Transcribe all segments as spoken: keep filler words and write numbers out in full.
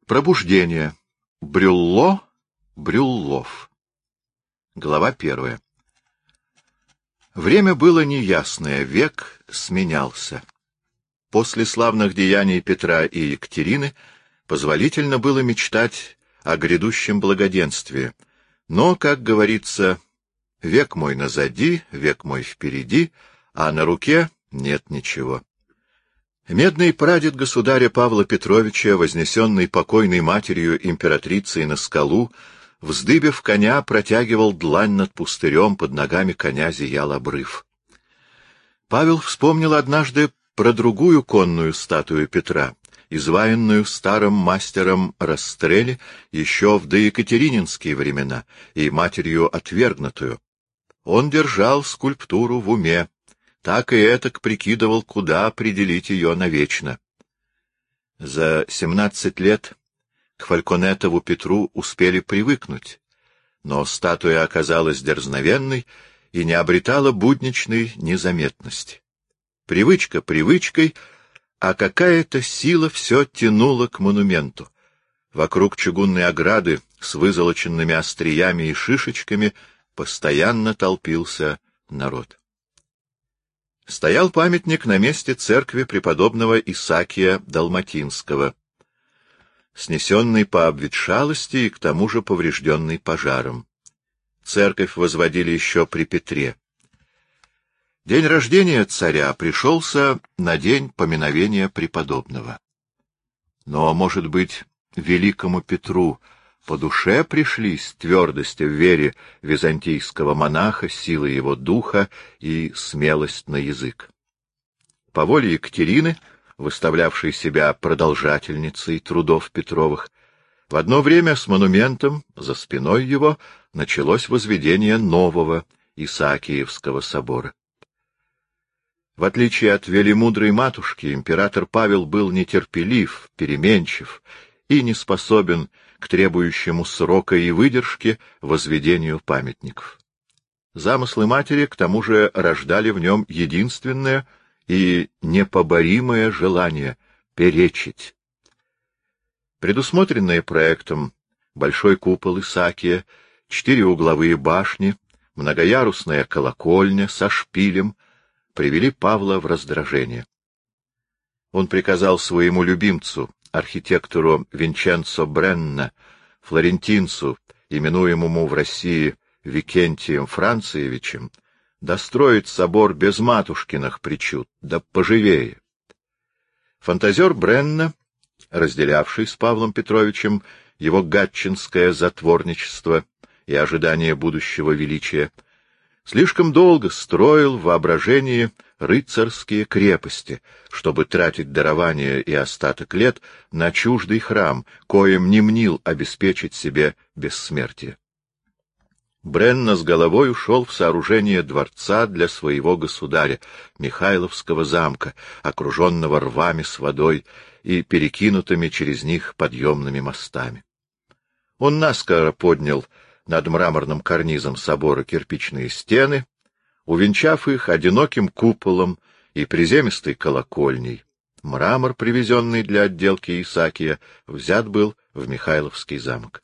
Пробуждение. Брюлло, Брюллов. Глава первая. Время было неясное, век сменялся. После славных деяний Петра и Екатерины позволительно было мечтать о грядущем благоденствии. Но, как говорится, век мой назади, век мой впереди, а на руке нет ничего. Медный прадед государя Павла Петровича, вознесенный покойной матерью императрицей на скалу, вздыбив коня, протягивал длань над пустырем, под ногами коня зиял обрыв. Павел вспомнил однажды про другую конную статую Петра, изваянную старым мастером Растрелли еще в доекатерининские времена и матерью отвергнутую. Он держал скульптуру в уме, так и этак прикидывал, куда определить ее навечно. За семнадцать лет к Фальконетову Петру успели привыкнуть, но статуя оказалась дерзновенной и не обретала будничной незаметности. Привычка привычкой, а какая-то сила все тянула к монументу. Вокруг чугунной ограды с вызолоченными остриями и шишечками постоянно толпился народ. Стоял памятник на месте церкви преподобного Исаакия Далматинского, снесенный по обветшалости и к тому же поврежденный пожаром. Церковь возводили еще при Петре. День рождения царя пришелся на день поминовения преподобного. Но, может быть, великому Петру по душе пришлись твердость в вере византийского монаха, сила его духа и смелость на язык. По воле Екатерины, выставлявшей себя продолжательницей трудов Петровых, в одно время с монументом за спиной его началось возведение нового Исаакиевского собора. В отличие от велимудрой матушки, император Павел был нетерпелив, переменчив и не способен к требующему срока и выдержки возведению памятников. Замыслы матери, к тому же, рождали в нем единственное и непоборимое желание — перечить. Предусмотренные проектом большой купол Исаакия, четыре угловые башни, многоярусная колокольня со шпилем привели Павла в раздражение. Он приказал своему любимцу, архитектору Винченцо Бренна, флорентинцу, именуемому в России Викентием Франциевичем, достроить собор без матушкиных причуд, да поживее. Фантазер Бренна, разделявший с Павлом Петровичем его гатчинское затворничество и ожидание будущего величия, слишком долго строил в воображении рыцарские крепости, чтобы тратить дарование и остаток лет на чуждый храм, коим не мнил обеспечить себе бессмертие. Бренна с головой ушел в сооружение дворца для своего государя, Михайловского замка, окруженного рвами с водой и перекинутыми через них подъемными мостами. Он наскоро поднял над мраморным карнизом собора кирпичные стены, увенчав их одиноким куполом и приземистой колокольней. Мрамор, привезенный для отделки Исаакия, взят был в Михайловский замок.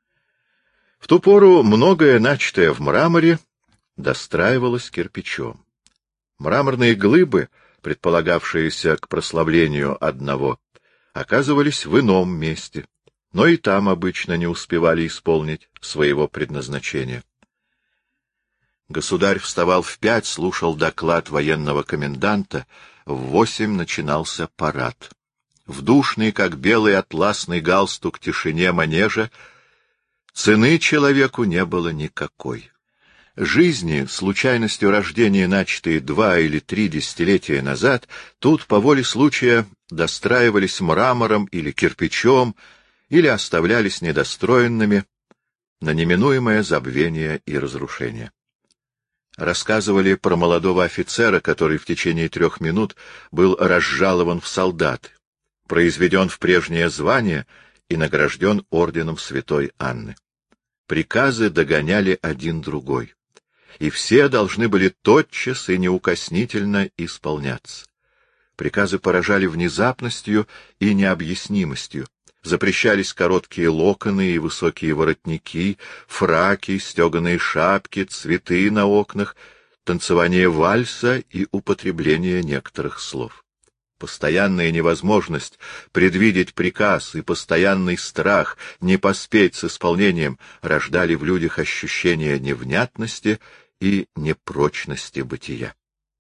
В ту пору многое, начатое в мраморе, достраивалось кирпичом. Мраморные глыбы, предполагавшиеся к прославлению одного, оказывались в ином месте, но и там обычно не успевали исполнить своего предназначения. Государь вставал в пять, слушал доклад военного коменданта, в восемь начинался парад. В душный, как белый атласный галстук, тишине манежа цены человеку не было никакой. Жизни, случайностью рождения, начатые два или три десятилетия назад, тут по воле случая достраивались мрамором или кирпичом, или оставлялись недостроенными на неминуемое забвение и разрушение. Рассказывали про молодого офицера, который в течение трех минут был разжалован в солдаты, произведен в прежнее звание и награжден орденом Святой Анны. Приказы догоняли один другой, и все должны были тотчас и неукоснительно исполняться. Приказы поражали внезапностью и необъяснимостью, Запрещались короткие локоны и высокие воротники, фраки, стеганые шапки, цветы на окнах, танцевание вальса и употребление некоторых слов. Постоянная невозможность предвидеть приказ и постоянный страх не поспеть с исполнением рождали в людях ощущение невнятности и непрочности бытия.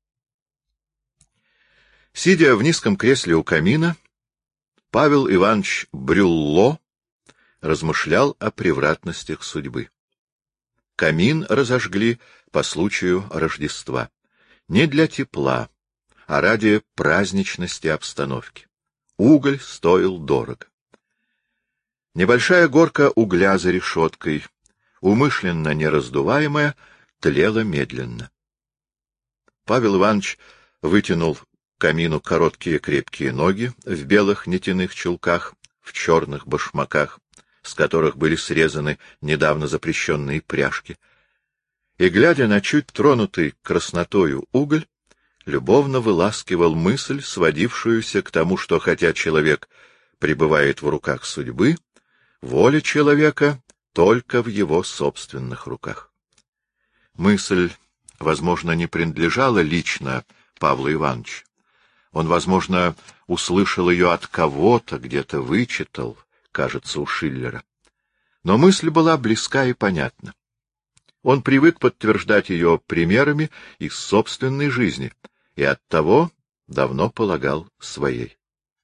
Сидя в низком кресле у камина, Павел Иванович Брюлло размышлял о превратностях судьбы. Камин разожгли по случаю Рождества. Не для тепла, а ради праздничности обстановки. Уголь стоил дорого. Небольшая горка угля за решеткой, умышленно нераздуваемая, тлела медленно. Павел Иванович вытянул к камину короткие крепкие ноги в белых нитяных чулках, в черных башмаках, с которых были срезаны недавно запрещенные пряжки, и, глядя на чуть тронутый краснотою уголь, любовно выласкивал мысль, сводившуюся к тому, что хотя человек пребывает в руках судьбы, воля человека только в его собственных руках. Мысль, возможно, не принадлежала лично Павлу Ивановичу. Он, возможно, услышал ее от кого-то, где-то вычитал, кажется, у Шиллера. Но мысль была близка и понятна. Он привык подтверждать ее примерами из собственной жизни, и оттого давно полагал своей.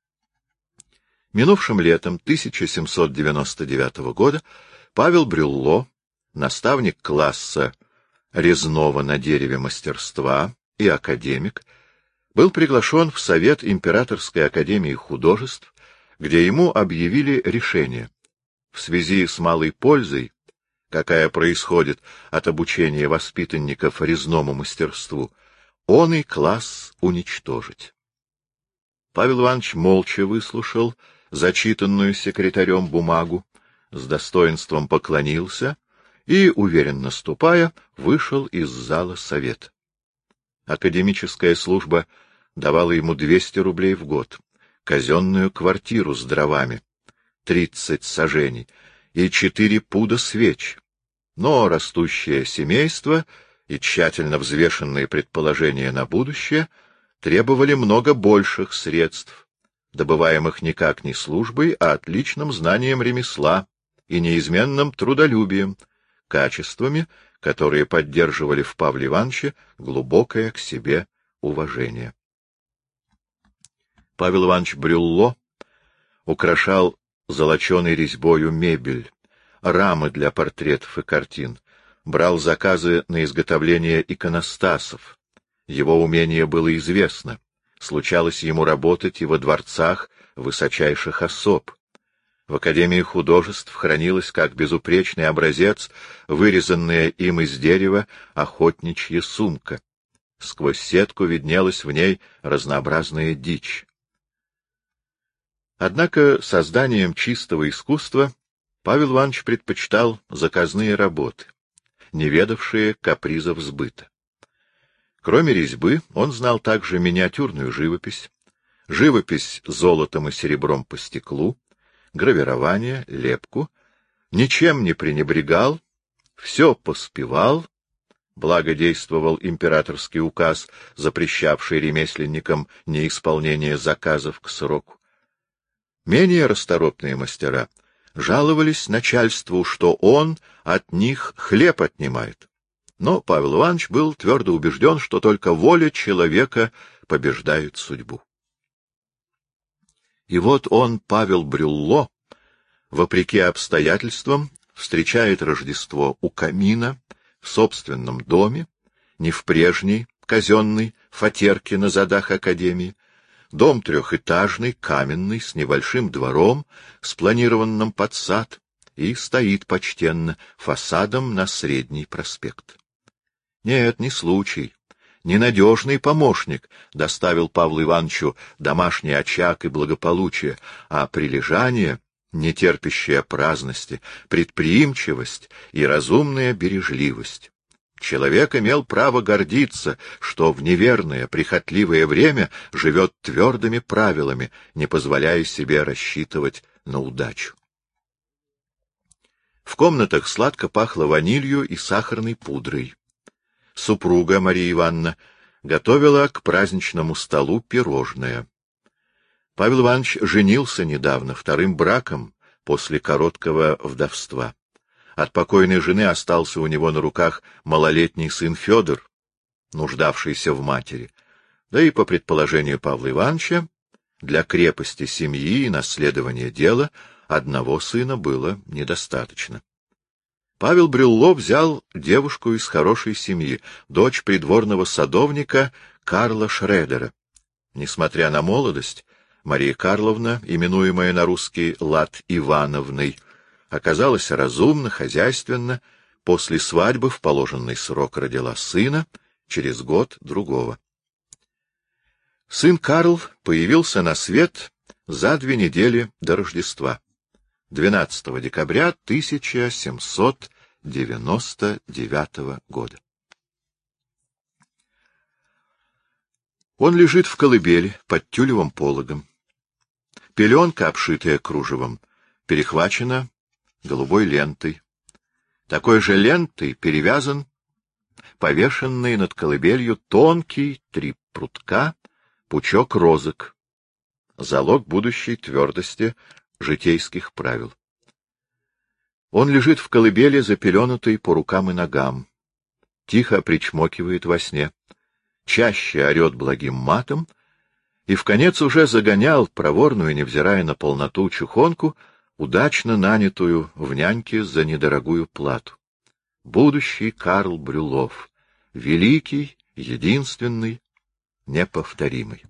Минувшим летом тысяча семьсот девяносто девятого года Павел Брюлло, наставник класса резного на дереве мастерства и академик, был приглашен в Совет Императорской академии художеств, где ему объявили решение: в связи с малой пользой, какая происходит от обучения воспитанников резному мастерству, он и класс уничтожить. Павел Иванович молча выслушал зачитанную секретарем бумагу, с достоинством поклонился и, уверенно ступая, вышел из зала совета. Академическая служба давала ему двести рублей в год, казенную квартиру с дровами, тридцать саженей и четыре пуда свеч. Но растущее семейство и тщательно взвешенные предположения на будущее требовали много больших средств, добываемых никак не службой, а отличным знанием ремесла и неизменным трудолюбием, качествами, которые поддерживали в Павле Ивановиче глубокое к себе уважение. Павел Иванович Брюлло украшал золоченой резьбою мебель, рамы для портретов и картин, брал заказы на изготовление иконостасов. Его умение было известно. Случалось ему работать и во дворцах высочайших особ. В Академии художеств хранилась как безупречный образец вырезанная им из дерева охотничья сумка. Сквозь сетку виднелась в ней разнообразная дичь. Однако созданием чистого искусства Павел Иванович предпочитал заказные работы, не ведавшие капризов сбыта. Кроме резьбы, он знал также миниатюрную живопись, живопись золотом и серебром по стеклу, гравирование, лепку, ничем не пренебрегал, все поспевал, благо действовал императорский указ, запрещавший ремесленникам неисполнение заказов к сроку. Менее расторопные мастера жаловались начальству, что он от них хлеб отнимает. Но Павел Иванович был твердо убежден, что только воля человека побеждает судьбу. И вот он, Павел Брюлло, вопреки обстоятельствам, встречает Рождество у камина, в собственном доме, не в прежней, казенной фатерке на задах академии. Дом трехэтажный, каменный, с небольшим двором, спланированным под сад, и стоит почтенно фасадом на Средний проспект. Нет, не случай, ненадежный помощник доставил Павлу Ивановичу домашний очаг и благополучие, а прилежание, нетерпящее праздности, предприимчивость и разумная бережливость. Человек имел право гордиться, что в неверное, прихотливое время живет твердыми правилами, не позволяя себе рассчитывать на удачу. В комнатах сладко пахло ванилью и сахарной пудрой. Супруга Мария Ивановна готовила к праздничному столу пирожное. Павел Иванович женился недавно, вторым браком, после короткого вдовства. От покойной жены остался у него на руках малолетний сын Федор, нуждавшийся в матери, да и, по предположению Павла Ивановича, для крепости семьи и наследования дела одного сына было недостаточно. Павел Брюлло взял девушку из хорошей семьи, дочь придворного садовника Карла Шредера. Несмотря на молодость, Мария Карловна, именуемая на русский лад Ивановной, оказалась разумна, хозяйственна, после свадьбы в положенный срок родила сына, через год другого. Сын Карл появился на свет за две недели до Рождества, двенадцатого декабря тысяча семьсот девяносто девятого года. Он лежит в колыбели под тюлевым пологом. Пеленка, обшитая кружевом, перехвачена голубой лентой. Такой же лентой перевязан повешенный над колыбелью тонкий, три прутка, пучок розок, залог будущей твердости житейских правил. Он лежит в колыбели, запеленутый по рукам и ногам, тихо причмокивает во сне, чаще орет благим матом и вконец уже загонял проворную, невзирая на полноту, чухонку, удачно нанятую в няньке за недорогую плату. Будущий Карл Брюллов, великий, единственный, неповторимый.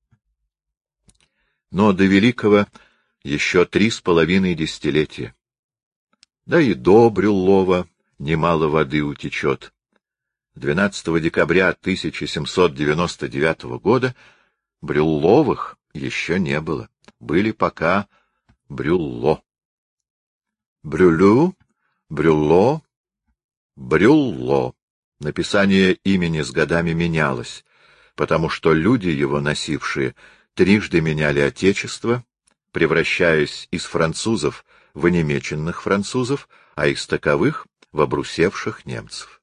Но до великого еще три с половиной десятилетия. Да и до Брюллова немало воды утечет. двенадцатого декабря тысяча семьсот девяносто девятого года Брюлловых еще не было. Были пока Брюлло. Брюлю, Брюлло, Брюлло. Написание имени с годами менялось, потому что люди, его носившие, трижды меняли отечество, превращаясь из французов в онемеченных французов, а из таковых — в обрусевших немцев.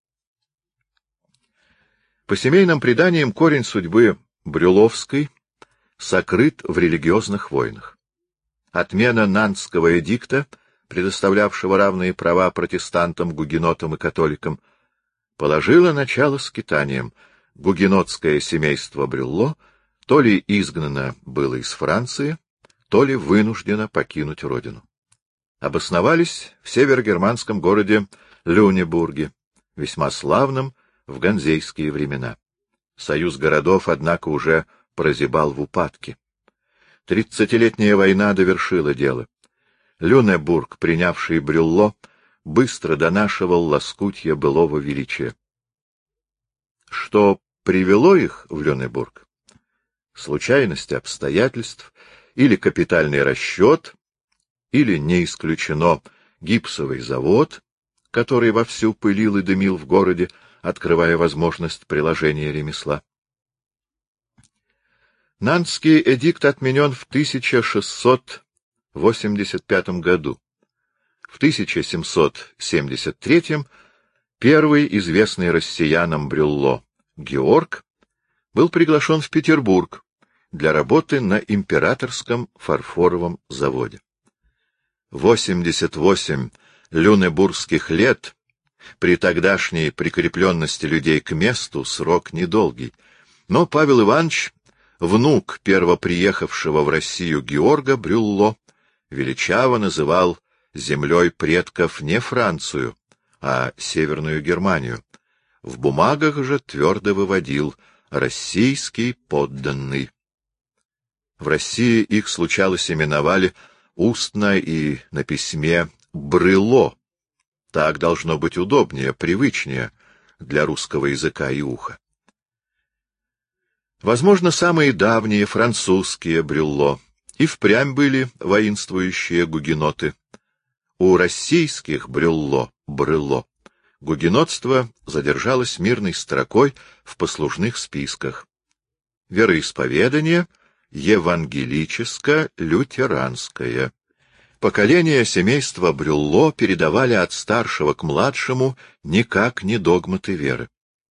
По семейным преданиям, корень судьбы Брюлловской сокрыт в религиозных войнах. Отмена Нантского эдикта, предоставлявшего равные права протестантам, гугенотам и католикам, положила начало скитаниям. Гугенотское семейство Брюлло то ли изгнано было из Франции, то ли вынуждено покинуть родину. Обосновались в северогерманском городе Люнебурге, весьма славном в ганзейские времена. Союз городов, однако, уже прозябал в упадке. Тридцатилетняя война довершила дело. Люнебург, принявший Брюлло, быстро донашивал лоскутья былого величия. Что привело их в Люнебург? Случайность обстоятельств или капитальный расчет, или, не исключено, гипсовый завод, который вовсю пылил и дымил в городе, открывая возможность приложения ремесла. Нантский эдикт отменен в тысяча шестьсот восемьдесят пятом году. В тысяча семьсот семьдесят третьем первый известный россиянам Брюлло Георг был приглашен в Петербург для работы на императорском фарфоровом заводе. восемьдесят восемь люнебургских лет при тогдашней прикрепленности людей к месту срок недолгий, но Павел Иванович, внук первоприехавшего в Россию Георга Брюлло, величаво называл землей предков не Францию, а Северную Германию. В бумагах же твердо выводил «российский подданный». В России их случалось именовали устно и на письме «брыло». Так должно быть удобнее, привычнее для русского языка и уха. Возможно, самые давние французские Брюлло и впрямь были воинствующие гугеноты. У российских Брюлло, Брыло, гугенотство задержалось мирной строкой в послужных списках. Вероисповедание евангелическо-лютеранское, Поколения семейства Брюлло передавали от старшего к младшему никак не догматы веры.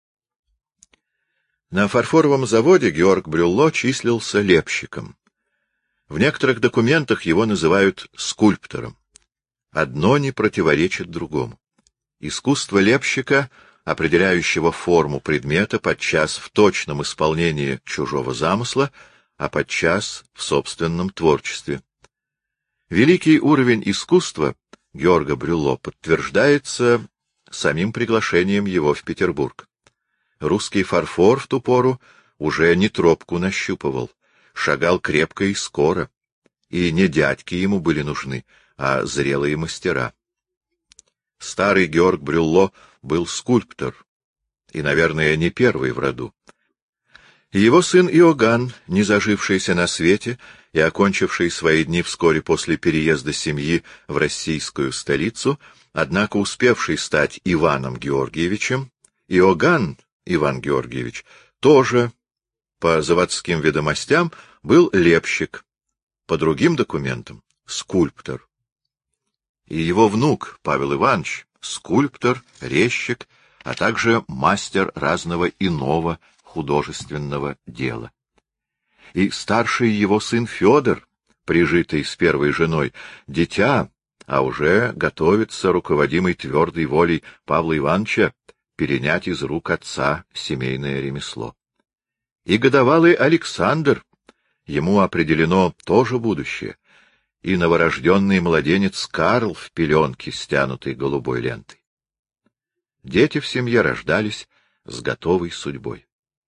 На фарфоровом заводе Георг Брюлло числился лепщиком. В некоторых документах его называют скульптором. Одно не противоречит другому. Искусство лепщика, определяющего форму предмета, подчас в точном исполнении чужого замысла, а подчас в собственном творчестве. Великий уровень искусства Георга Брюлло подтверждается самим приглашением его в Петербург. Русский фарфор в ту пору уже не тропку нащупывал, шагал крепко и скоро, и не дядьки ему были нужны, а зрелые мастера. Старый Георг Брюлло был скульптор, и, наверное, не первый в роду. Его сын Иоганн, не зажившийся на свете и окончивший свои дни вскоре после переезда семьи в российскую столицу, однако успевший стать Иваном Георгиевичем, Иоганн Иван Георгиевич тоже, по заводским ведомостям, был лепщик, по другим документам — скульптор. И его внук Павел Иванович — скульптор, резчик, а также мастер разного иного художественного дела. И старший его сын Федор, прижитый с первой женой, дитя, а уже готовится, руководимый твердой волей Павла Ивановича, перенять из рук отца семейное ремесло. И годовалый Александр, ему определено тоже будущее, и новорожденный младенец Карл в пеленке, стянутой голубой лентой. Дети в семье рождались с готовой судьбой.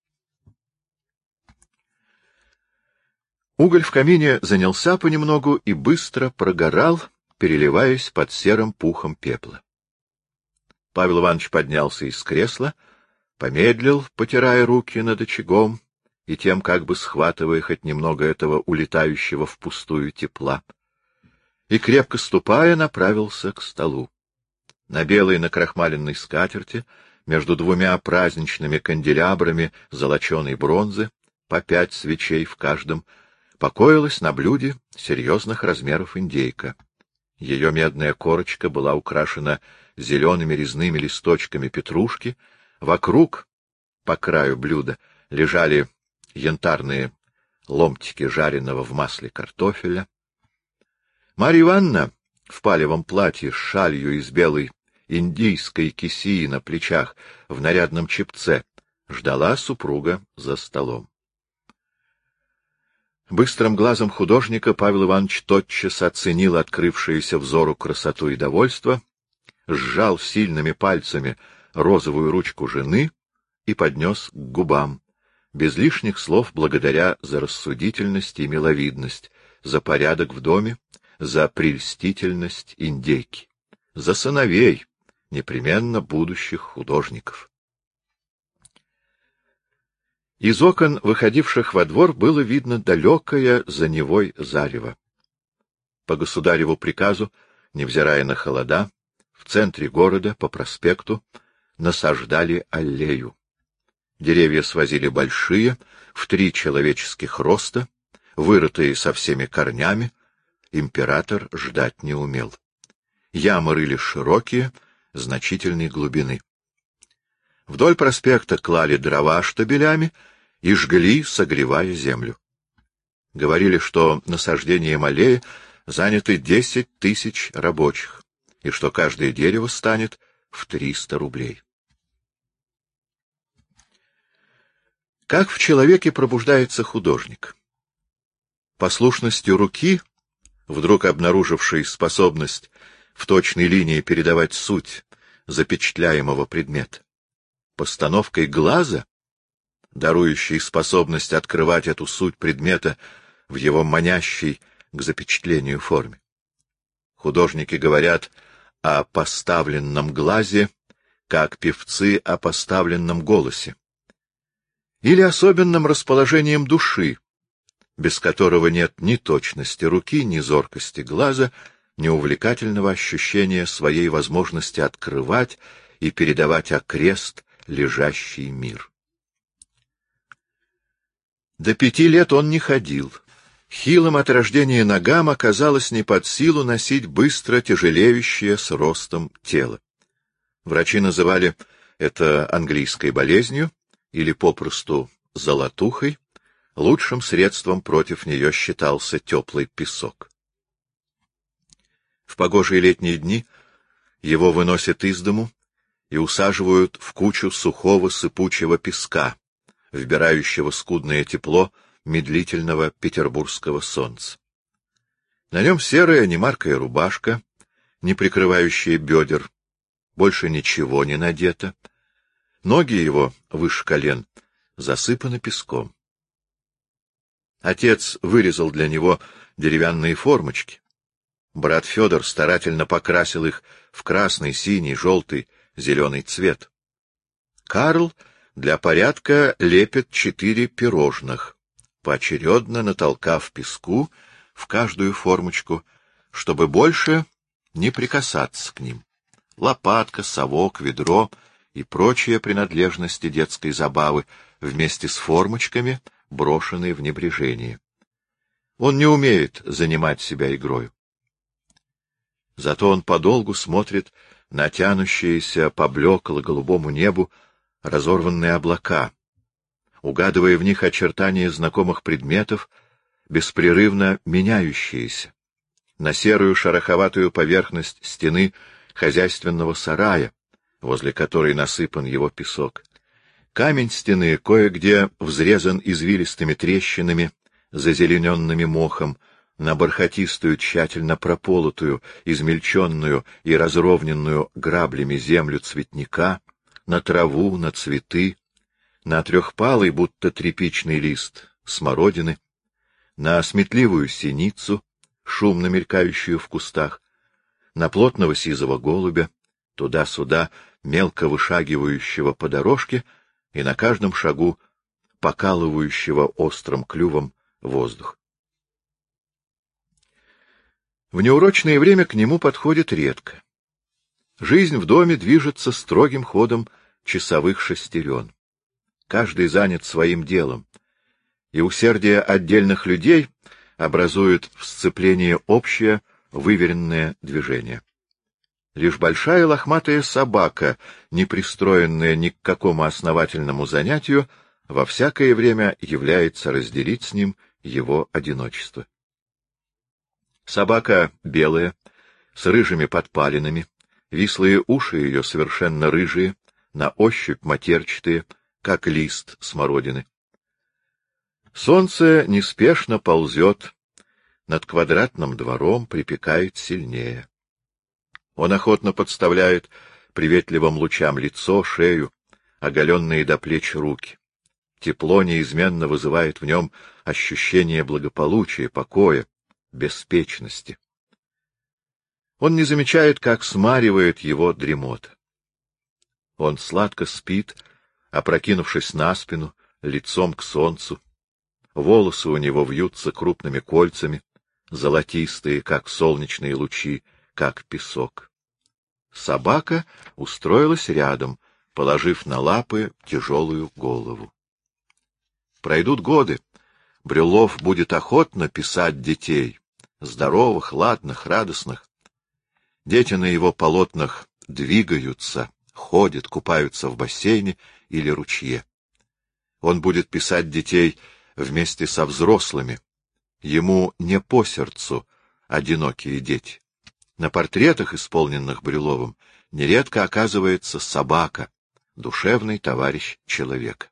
Уголь в камине занялся понемногу и быстро прогорал, переливаясь под серым пухом пепла. Павел Иванович поднялся из кресла, помедлил, потирая руки над очагом и тем как бы схватывая хоть немного этого улетающего впустую тепла, и, крепко ступая, направился к столу. На белой накрахмаленной скатерти, между двумя праздничными канделябрами золоченой бронзы, по пять свечей в каждом, покоилась на блюде серьезных размеров индейка. Ее медная корочка была украшена зелеными резными листочками петрушки, вокруг, по краю блюда, лежали янтарные ломтики жареного в масле картофеля. Марья Ивановна в палевом платье с шалью из белой индийской кисии на плечах в нарядном чепце ждала супруга за столом. Быстрым глазом художника Павел Иванович тотчас оценил открывшуюся взору красоту и довольство, сжал сильными пальцами розовую ручку жены и поднес к губам, без лишних слов благодаря за рассудительность и миловидность, за порядок в доме, за прельстительность индейки, за сыновей, непременно будущих художников. Из окон, выходивших во двор, было видно далекое за Невой зарево. По государеву приказу, невзирая на холода, в центре города, по проспекту, насаждали аллею. Деревья свозили большие, в три человеческих роста, вырытые со всеми корнями, император ждать не умел. Ямы рыли широкие, значительной глубины. Вдоль проспекта клали дрова штабелями и жгли, согревая землю. Говорили, что насаждением аллеи заняты десять тысяч рабочих, и что каждое дерево станет в триста рублей. Как в человеке пробуждается художник? Послушностью руки, вдруг обнаружившей способность в точной линии передавать суть запечатляемого предмета, постановкой глаза, дарующей способность открывать эту суть предмета в его манящей к запечатлению форме. Художники говорят о поставленном глазе, как певцы о поставленном голосе, или особенным расположением души, без которого нет ни точности руки, ни зоркости глаза, ни увлекательного ощущения своей возможности открывать и передавать окрест лежащий мир. До пяти лет он не ходил, Хилым от рождения ногам оказалось не под силу носить быстро тяжелеющее с ростом тело. Врачи называли это английской болезнью или попросту золотухой. Лучшим средством против нее считался теплый песок. В погожие летние дни его выносят из дому и усаживают в кучу сухого сыпучего песка, вбирающего скудное тепло медлительного петербургского солнца. На нем серая немаркая рубашка, не прикрывающая бедер, больше ничего не надето. Ноги его, выше колен, засыпаны песком. Отец вырезал для него деревянные формочки. Брат Федор старательно покрасил их в красный, синий, желтый, зеленый цвет. Карл для порядка лепит четыре пирожных, поочередно натолкав песку в каждую формочку, чтобы больше не прикасаться к ним. Лопатка, совок, ведро и прочие принадлежности детской забавы вместе с формочками брошенные в небрежение. Он не умеет занимать себя игрою. Зато он подолгу смотрит на тянущиеся по блекло-голубому небу разорванные облака, угадывая в них очертания знакомых предметов, беспрерывно меняющиеся, на серую шероховатую поверхность стены хозяйственного сарая, возле которой насыпан его песок. Камень стены кое-где взрезан извилистыми трещинами, зазелененными мохом, на бархатистую, тщательно прополотую, измельченную и разровненную граблями землю цветника, на траву, на цветы, на трехпалый, будто тряпичный лист смородины, на сметливую синицу, шумно мелькающую в кустах, на плотного сизого голубя, туда-сюда мелко вышагивающего по дорожке и на каждом шагу покалывающего острым клювом воздух. В неурочное время к нему подходит редко. Жизнь в доме движется строгим ходом часовых шестерен. Каждый занят своим делом, и усердие отдельных людей образует в сцеплении общее выверенное движение. Лишь большая лохматая собака, не пристроенная ни к какому основательному занятию, во всякое время является разделить с ним его одиночество. Собака белая, с рыжими подпалинами, вислые уши ее совершенно рыжие, на ощупь матерчатые, как лист смородины. Солнце неспешно ползет над квадратным двором, припекает сильнее. Он охотно подставляет приветливым лучам лицо, шею, оголенные до плеч руки. Тепло неизменно вызывает в нем ощущение благополучия, покоя, беспечности. Он не замечает, как смаривает его дремота. Он сладко спит, опрокинувшись на спину, лицом к солнцу. Волосы у него вьются крупными кольцами, золотистые, как солнечные лучи, как песок. Собака устроилась рядом, положив на лапы тяжелую голову. Пройдут годы, Брюллов будет охотно писать детей, здоровых, ладных, радостных. Дети на его полотнах двигаются, ходят, купаются в бассейне или ручье. Он будет писать детей вместе со взрослыми. Ему не по сердцу одинокие дети. На портретах, исполненных Брюлловым, нередко оказывается собака, душевный товарищ человека.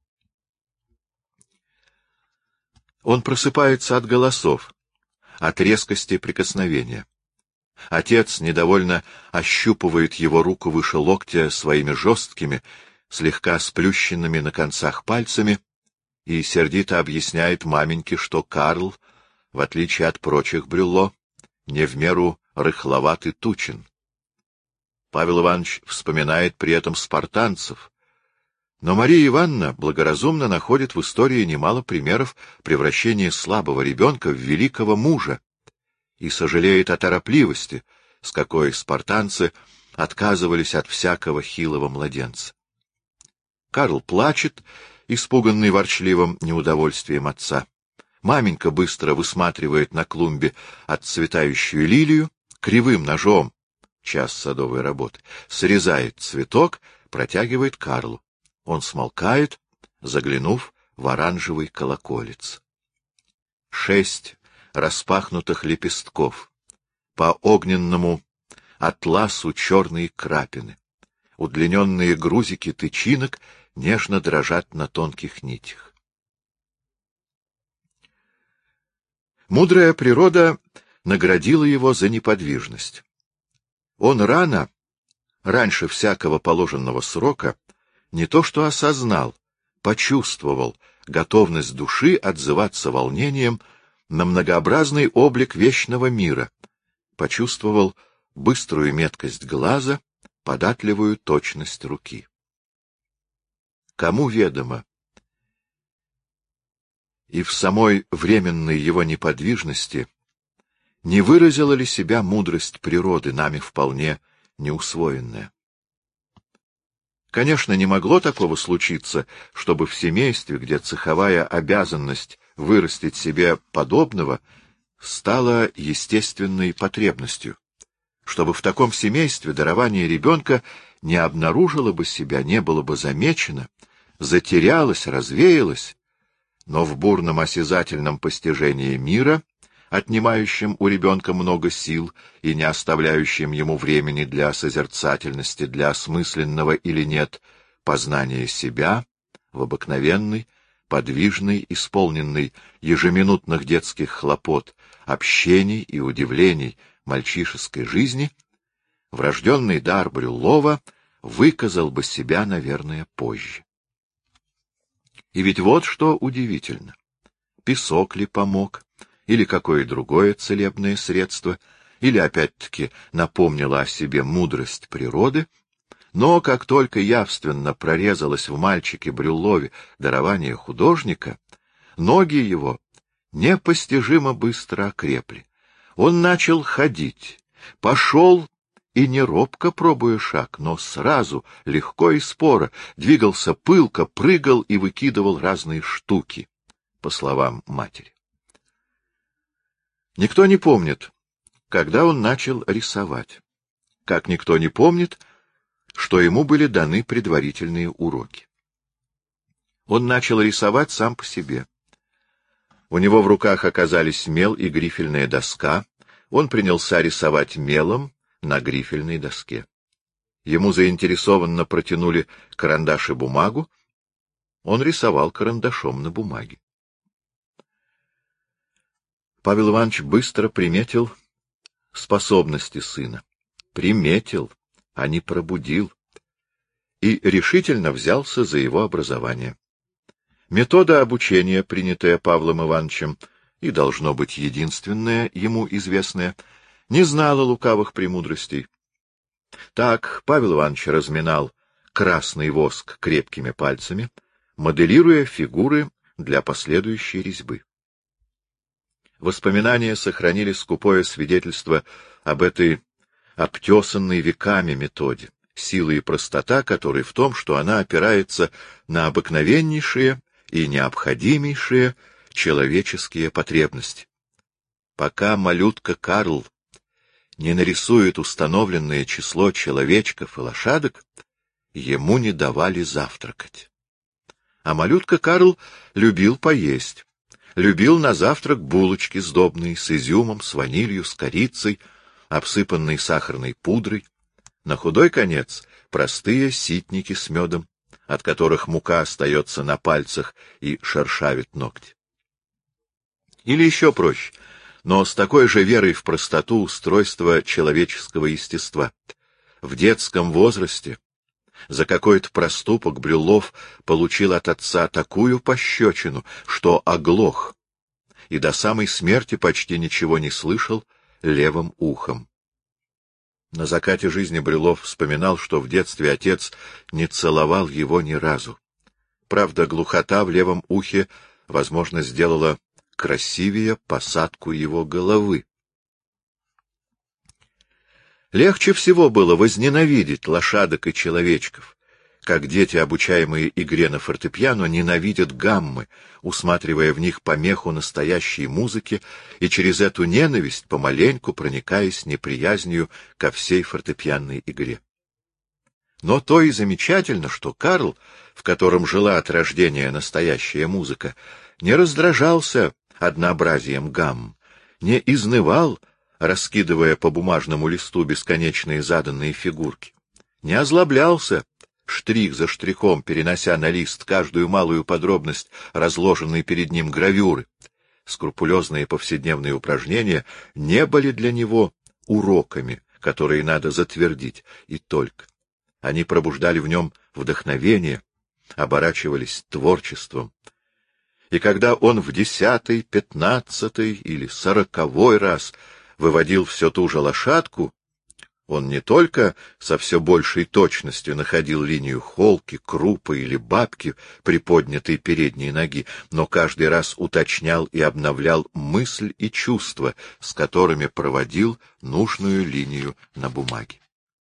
Он просыпается от голосов, от резкости прикосновения. Отец недовольно ощупывает его руку выше локтя своими жесткими, слегка сплющенными на концах пальцами и сердито объясняет маменьке, что Карл, в отличие от прочих Брюлло, не в меру рыхловат и тучен. Павел Иванович вспоминает при этом спартанцев, но Мария Ивановна благоразумно находит в истории немало примеров превращения слабого ребенка в великого мужа и сожалеет о торопливости, с какой спартанцы отказывались от всякого хилого младенца. Карл плачет, испуганный ворчливым неудовольствием отца. Маменька быстро высматривает на клумбе отцветающую лилию, кривым ножом, час садовой работы, срезает цветок, протягивает Карлу. Он смолкает, заглянув в оранжевый колоколец. Шесть распахнутых лепестков, по огненному атласу черные крапины, удлиненные грузики тычинок нежно дрожат на тонких нитях. Мудрая природа наградила его за неподвижность. Он рано, раньше всякого положенного срока, не то что осознал, почувствовал готовность души отзываться волнением на многообразный облик вечного мира, почувствовал быструю меткость глаза, податливую точность руки. Кому ведомо? И в самой временной его неподвижности не выразила ли себя мудрость природы, нами вполне неусвоенная? Конечно, не могло такого случиться, чтобы в семействе, где цеховая обязанность вырастить себе подобного стала естественной потребностью, чтобы в таком семействе дарование ребенка не обнаружило бы себя, не было бы замечено, затерялось, развеялось, но в бурном осязательном постижении мира, отнимающем у ребенка много сил и не оставляющем ему времени для созерцательности, для осмысленного или нет познания себя, в обыкновенной, подвижной, исполненной ежеминутных детских хлопот, общений и удивлений мальчишеской жизни, врожденный дар Брюллова выказал бы себя, наверное, позже. И ведь вот что удивительно. Песок ли помог, или какое другое целебное средство, или опять-таки напомнило о себе мудрость природы, но как только явственно прорезалось в мальчике Брюллове дарование художника, ноги его непостижимо быстро окрепли. Он начал ходить, пошел и не робко пробуя шаг, но сразу, легко и споро, двигался пылко, прыгал и выкидывал разные штуки, по словам матери. Никто не помнит, когда он начал рисовать, как никто не помнит, что ему были даны предварительные уроки. Он начал рисовать сам по себе. У него в руках оказались мел и грифельная доска, он принялся рисовать мелом на грифельной доске. Ему заинтересованно протянули карандаш и бумагу, он рисовал карандашом на бумаге. Павел Иванович быстро приметил способности сына. Приметил, а не пробудил. И решительно взялся за его образование. Метода обучения, принятая Павлом Ивановичем, и должно быть единственная ему известная, не знала лукавых премудростей. Так Павел Иванович разминал красный воск крепкими пальцами, моделируя фигуры для последующей резьбы. Воспоминания сохранили скупое свидетельство об этой обтесанной веками методе, сила и простота которой в том, что она опирается на обыкновеннейшие и необходимейшие человеческие потребности. Пока малютка Карл не нарисует установленное число человечков и лошадок, ему не давали завтракать. А малютка Карл любил поесть. Любил на завтрак булочки сдобные, с изюмом, с ванилью, с корицей, обсыпанной сахарной пудрой. На худой конец простые ситники с медом, от которых мука остается на пальцах и шершавит ногти. Или еще проще, но с такой же верой в простоту устройства человеческого естества. В детском возрасте за какой-то проступок Брюллов получил от отца такую пощечину, что оглох, и до самой смерти почти ничего не слышал левым ухом. На закате жизни Брюллов вспоминал, что в детстве отец не целовал его ни разу. Правда, глухота в левом ухе, возможно, сделала красивее посадку его головы. Легче всего было возненавидеть лошадок и человечков, как дети, обучаемые игре на фортепиано, ненавидят гаммы, усматривая в них помеху настоящей музыки и через эту ненависть помаленьку проникаясь неприязнью ко всей фортепианной игре. Но то и замечательно, что Карл, в котором жила от рождения настоящая музыка, не раздражался однообразием гамм, не изнывал, раскидывая по бумажному листу бесконечные заданные фигурки, не озлоблялся, штрих за штрихом перенося на лист каждую малую подробность разложенной перед ним гравюры. Скрупулезные повседневные упражнения не были для него уроками, которые надо затвердить, и только. Они пробуждали в нем вдохновение, оборачивались творчеством. И когда он в десятый, пятнадцатый или сороковой раз выводил все ту же лошадку, он не только со все большей точностью находил линию холки, крупы или бабки при поднятой передней ноги, но каждый раз уточнял и обновлял мысль и чувства, с которыми проводил нужную линию на бумаге.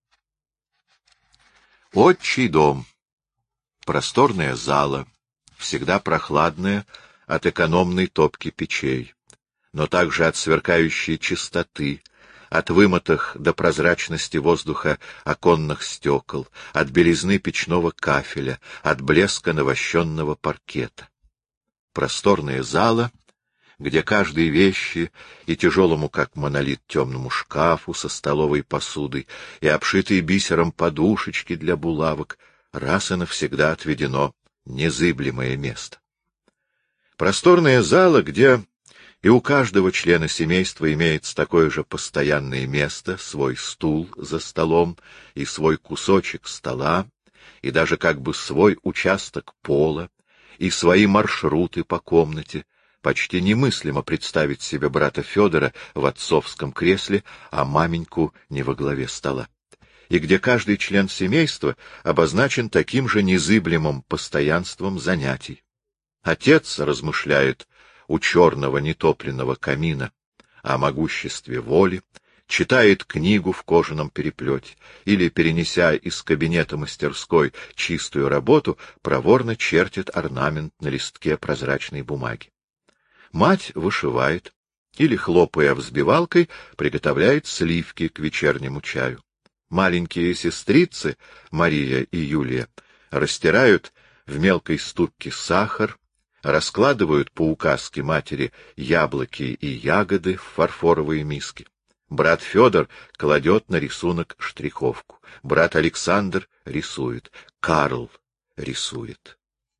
Отчий дом. Просторная зала, всегда прохладная от экономной топки печей, но также от сверкающей чистоты, от вымытых до прозрачности воздуха оконных стекол, от белизны печного кафеля, от блеска навощенного паркета. Просторная зала, где каждой вещи и тяжелому, как монолит, темному шкафу со столовой посудой и обшитые бисером подушечки для булавок раз и навсегда отведено незыблемое место. Просторная зала, где и у каждого члена семейства имеется такое же постоянное место, свой стул за столом и свой кусочек стола, и даже как бы свой участок пола, и свои маршруты по комнате. Почти немыслимо представить себе брата Федора в отцовском кресле, а маменьку не во главе стола. И где каждый член семейства обозначен таким же незыблемым постоянством занятий. Отец размышляет у черного нетопленного камина о могуществе воли, читает книгу в кожаном переплете или, перенеся из кабинета мастерской чистую работу, проворно чертит орнамент на листке прозрачной бумаги. Мать вышивает или, хлопая взбивалкой, приготовляет сливки к вечернему чаю. Маленькие сестрицы, Мария и Юлия, растирают в мелкой ступке сахар, раскладывают по указке матери яблоки и ягоды в фарфоровые миски. Брат Федор кладет на рисунок штриховку. Брат Александр рисует. Карл рисует.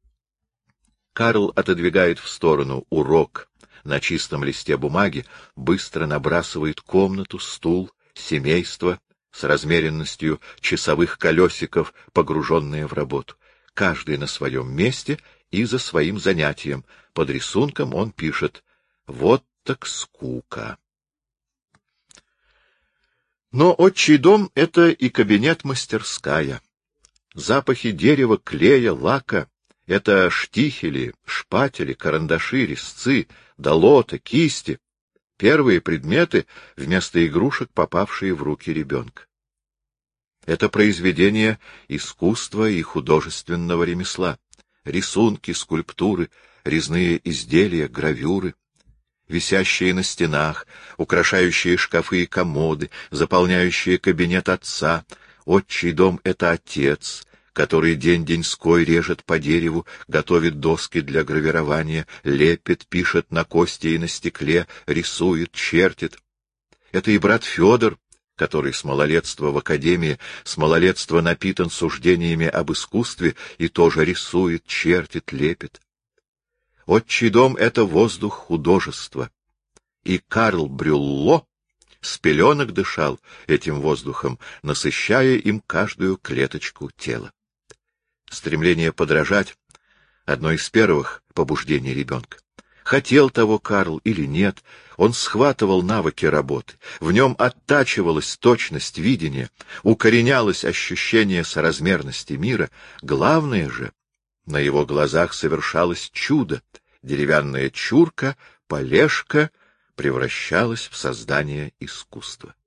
Карл отодвигает в сторону урок на чистом листе бумаги, быстро набрасывает комнату, стул, семейство с размеренностью часовых колесиков, погруженные в работу. Каждый на своем месте и за своим занятием. Под рисунком он пишет «Вот так скука». Но отчий дом — это и кабинет-мастерская. Запахи дерева, клея, лака — это штихели, шпатели, карандаши, резцы, долоты, кисти — первые предметы вместо игрушек, попавшие в руки ребенка. Это произведение искусства и художественного ремесла. Рисунки, скульптуры, резные изделия, гравюры, висящие на стенах, украшающие шкафы и комоды, заполняющие кабинет отца. Отчий дом — это отец, который день-деньской режет по дереву, готовит доски для гравирования, лепит, пишет на кости и на стекле, рисует, чертит. Это и брат Федор, который с малолетства в академии, с малолетства напитан суждениями об искусстве и тоже рисует, чертит, лепит. Отчий дом — это воздух художества. И Карл Брюлло с пеленок дышал этим воздухом, насыщая им каждую клеточку тела. Стремление подражать — одно из первых побуждений ребенка. Хотел того Карл или нет, он схватывал навыки работы, в нем оттачивалась точность видения, укоренялось ощущение соразмерности мира. Главное же, на его глазах совершалось чудо. Деревянная чурка, полежка превращалась в создание искусства.